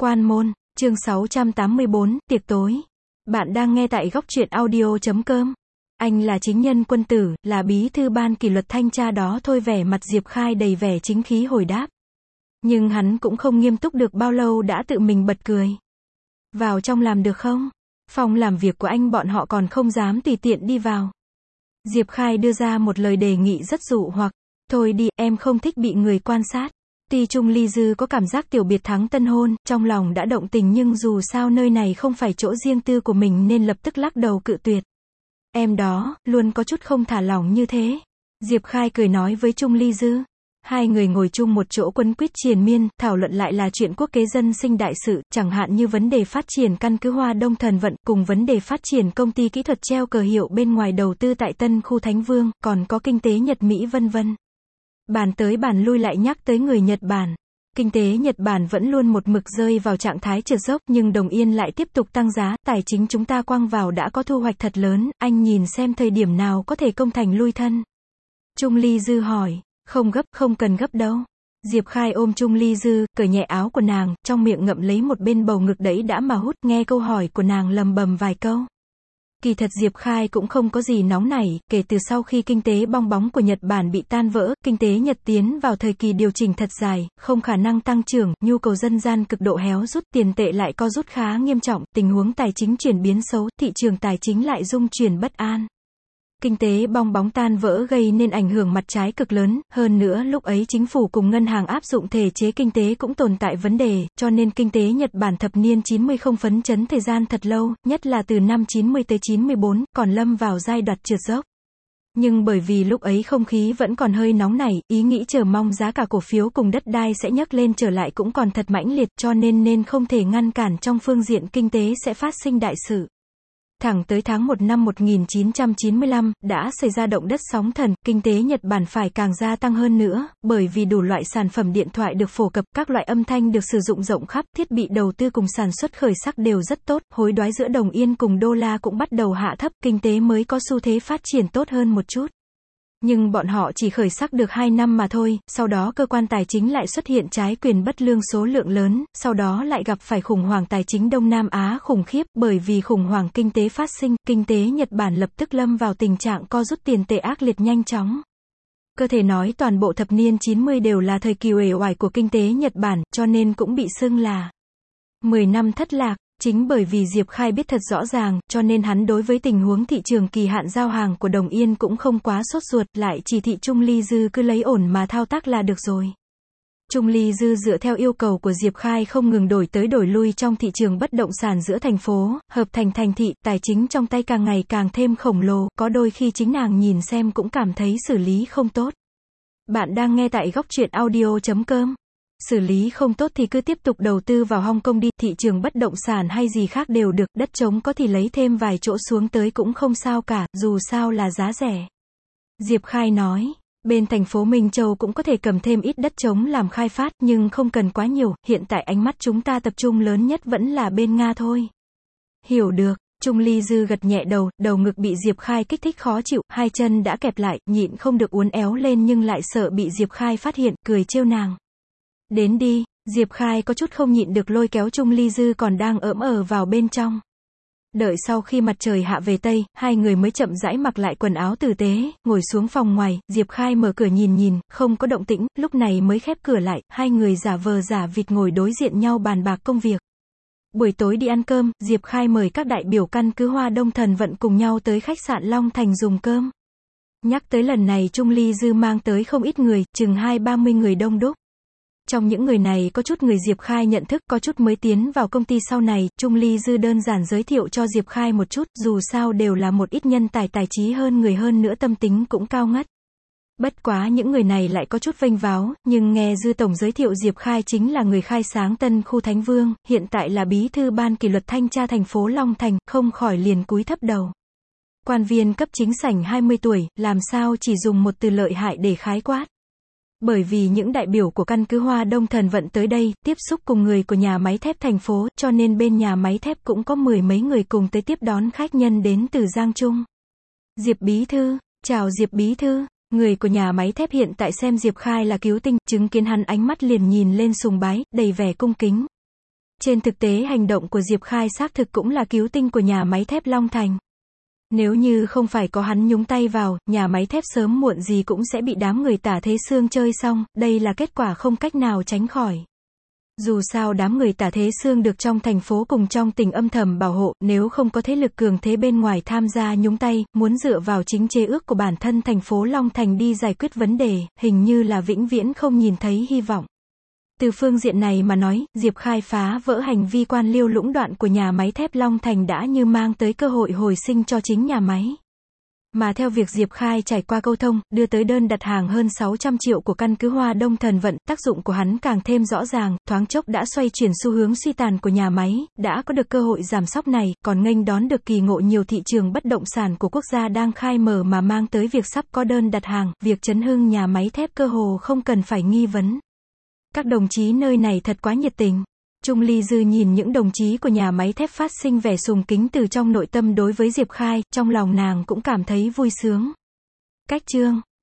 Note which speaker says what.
Speaker 1: Quan môn, chương 684, tiệc tối. Bạn đang nghe tại góc truyện audio.com. Anh là chính nhân quân tử, là bí thư ban kỷ luật thanh tra đó thôi. Vẻ mặt Diệp Khai đầy vẻ chính khí hồi đáp. Nhưng hắn cũng không nghiêm túc được bao lâu đã tự mình bật cười. Vào trong làm được không? Phòng làm việc của anh bọn họ còn không dám tùy tiện đi vào. Diệp Khai đưa ra một lời đề nghị rất dụ hoặc. Thôi đi, em không thích bị người quan sát. Tuy Trung Ly Dư có cảm giác tiểu biệt thắng tân hôn, trong lòng đã động tình nhưng dù sao nơi này không phải chỗ riêng tư của mình nên lập tức lắc đầu cự tuyệt. Em đó, luôn có chút không thả lỏng như thế. Diệp Khai cười nói với Trung Ly Dư. Hai người ngồi chung một chỗ quấn quýt triền miên, thảo luận lại là chuyện quốc kế dân sinh đại sự, chẳng hạn như vấn đề phát triển căn cứ Hoa Đông Thần Vận, cùng vấn đề phát triển công ty kỹ thuật treo cờ hiệu bên ngoài đầu tư tại Tân Khu Thánh Vương, còn có kinh tế Nhật Mỹ vân vân. Bàn tới bàn lui lại nhắc tới người Nhật Bản. Kinh tế Nhật Bản vẫn luôn một mực rơi vào trạng thái trượt dốc, nhưng đồng yên lại tiếp tục tăng giá, tài chính chúng ta quăng vào đã có thu hoạch thật lớn, anh nhìn xem thời điểm nào có thể công thành lui thân. Trung Ly Dư hỏi, không gấp, không cần gấp đâu. Diệp Khai ôm Trung Ly Dư, cởi nhẹ áo của nàng, trong miệng ngậm lấy một bên bầu ngực đẫy đã mà hút, nghe câu hỏi của nàng lầm bầm vài câu. Kỳ thật Diệp Khai cũng không có gì nóng nảy, kể từ sau khi kinh tế bong bóng của Nhật Bản bị tan vỡ, kinh tế Nhật tiến vào thời kỳ điều chỉnh thật dài, không khả năng tăng trưởng, nhu cầu dân gian cực độ héo rút, tiền tệ lại co rút khá nghiêm trọng, tình huống tài chính chuyển biến xấu, thị trường tài chính lại rung chuyển bất an. Kinh tế bong bóng tan vỡ gây nên ảnh hưởng mặt trái cực lớn, hơn nữa lúc ấy chính phủ cùng ngân hàng áp dụng thể chế kinh tế cũng tồn tại vấn đề, cho nên kinh tế Nhật Bản thập niên 90 không phấn chấn thời gian thật lâu, nhất là từ năm 90 tới 94, còn lâm vào giai đoạn trượt dốc. Nhưng bởi vì lúc ấy không khí vẫn còn hơi nóng nảy, ý nghĩ chờ mong giá cả cổ phiếu cùng đất đai sẽ nhấc lên trở lại cũng còn thật mãnh liệt, cho nên không thể ngăn cản trong phương diện kinh tế sẽ phát sinh đại sự. Thẳng tới tháng 1 năm 1995, đã xảy ra động đất sóng thần, kinh tế Nhật Bản phải càng gia tăng hơn nữa, bởi vì đủ loại sản phẩm điện thoại được phổ cập, các loại âm thanh được sử dụng rộng khắp, thiết bị đầu tư cùng sản xuất khởi sắc đều rất tốt, hối đoái giữa đồng yên cùng đô la cũng bắt đầu hạ thấp, kinh tế mới có xu thế phát triển tốt hơn một chút. Nhưng bọn họ chỉ khởi sắc được 2 năm mà thôi, sau đó cơ quan tài chính lại xuất hiện trái quyền bất lương số lượng lớn, sau đó lại gặp phải khủng hoảng tài chính Đông Nam Á khủng khiếp, bởi vì khủng hoảng kinh tế phát sinh, kinh tế Nhật Bản lập tức lâm vào tình trạng co rút tiền tệ ác liệt nhanh chóng. Có thể nói toàn bộ thập niên 90 đều là thời kỳ uể oải của kinh tế Nhật Bản, cho nên cũng bị xưng là 10 năm thất lạc. Chính bởi vì Diệp Khai biết thật rõ ràng, cho nên hắn đối với tình huống thị trường kỳ hạn giao hàng của Đồng Yên cũng không quá sốt ruột, lại chỉ thị Trung Ly Dư cứ lấy ổn mà thao tác là được rồi. Trung Ly Dư dựa theo yêu cầu của Diệp Khai không ngừng đổi tới đổi lui trong thị trường bất động sản giữa thành phố, hợp thành thành thị, tài chính trong tay càng ngày càng thêm khổng lồ, có đôi khi chính nàng nhìn xem cũng cảm thấy xử lý không tốt. Bạn đang nghe tại góc truyện audio.com. Xử lý không tốt thì cứ tiếp tục đầu tư vào Hong Kong đi, thị trường bất động sản hay gì khác đều được, đất trống có thì lấy thêm vài chỗ xuống tới cũng không sao cả, dù sao là giá rẻ. Diệp Khai nói, bên thành phố Minh Châu cũng có thể cầm thêm ít đất trống làm khai phát, nhưng không cần quá nhiều, hiện tại ánh mắt chúng ta tập trung lớn nhất vẫn là bên Nga thôi. Hiểu được, Trung Ly Dư gật nhẹ đầu, đầu ngực bị Diệp Khai kích thích khó chịu, hai chân đã kẹp lại, nhịn không được uốn éo lên nhưng lại sợ bị Diệp Khai phát hiện, cười trêu nàng. Đến đi, Diệp Khai có chút không nhịn được lôi kéo Trung Ly Dư còn đang vào bên trong. Đợi sau khi mặt trời hạ về Tây, hai người mới chậm rãi mặc lại quần áo tử tế, ngồi xuống phòng ngoài, Diệp Khai mở cửa nhìn, không có động tĩnh, lúc này mới khép cửa lại, hai người giả vờ giả vịt ngồi đối diện nhau bàn bạc công việc. Buổi tối đi ăn cơm, Diệp Khai mời các đại biểu căn cứ Hoa Đông Thần Vận cùng nhau tới khách sạn Long Thành dùng cơm. Nhắc tới lần này Trung Ly Dư mang tới không ít người, chừng 20-30 người đông đúc. Trong những người này có chút người Diệp Khai nhận thức, có chút mới tiến vào công ty sau này, Trung Ly Dư đơn giản giới thiệu cho Diệp Khai một chút, dù sao đều là một ít nhân tài tài trí hơn người hơn nữa tâm tính cũng cao ngất. Bất quá những người này lại có chút vênh váo, nhưng nghe Dư Tổng giới thiệu Diệp Khai chính là người khai sáng Tân Khu Thánh Vương, hiện tại là bí thư ban kỷ luật thanh tra thành phố Long Thành, không khỏi liền cúi thấp đầu. Quan viên cấp chính sảnh 20 tuổi, làm sao chỉ dùng một từ lợi hại để khái quát. Bởi vì những đại biểu của căn cứ Hoa Đông Thần Vận tới đây, tiếp xúc cùng người của nhà máy thép thành phố, cho nên bên nhà máy thép cũng có 10 mấy người cùng tới tiếp đón khách nhân đến từ Giang Trung. Diệp Bí Thư, chào Diệp Bí Thư, người của nhà máy thép hiện tại xem Diệp Khai là cứu tinh, chứng kiến hắn ánh mắt liền nhìn lên sùng bái, đầy vẻ cung kính. Trên thực tế hành động của Diệp Khai xác thực cũng là cứu tinh của nhà máy thép Long Thành. Nếu như không phải có hắn nhúng tay vào, nhà máy thép sớm muộn gì cũng sẽ bị đám người Tả Thế Xương chơi xong, đây là kết quả không cách nào tránh khỏi. Dù sao đám người Tả Thế Xương được trong thành phố cùng trong tỉnh âm thầm bảo hộ, nếu không có thế lực cường thế bên ngoài tham gia nhúng tay, muốn dựa vào chính chế ước của bản thân thành phố Long Thành đi giải quyết vấn đề, hình như là vĩnh viễn không nhìn thấy hy vọng. Từ phương diện này mà nói, Diệp Khai phá vỡ hành vi quan liêu lũng đoạn của nhà máy thép Long Thành đã như mang tới cơ hội hồi sinh cho chính nhà máy. Mà theo việc Diệp Khai trải qua câu thông, đưa tới đơn đặt hàng hơn 600 triệu của căn cứ Hoa Đông Thần Vận, tác dụng của hắn càng thêm rõ ràng, thoáng chốc đã xoay chuyển xu hướng suy tàn của nhà máy, đã có được cơ hội giảm sóc này, còn nghênh đón được kỳ ngộ nhiều thị trường bất động sản của quốc gia đang khai mở mà mang tới việc sắp có đơn đặt hàng, việc chấn hưng nhà máy thép cơ hồ không cần phải nghi vấn. Các đồng chí nơi này thật quá nhiệt tình. Trung Ly Dư nhìn những đồng chí của nhà máy thép phát sinh vẻ sùng kính từ trong nội tâm đối với Diệp Khai, trong lòng nàng cũng cảm thấy vui sướng. Cách chương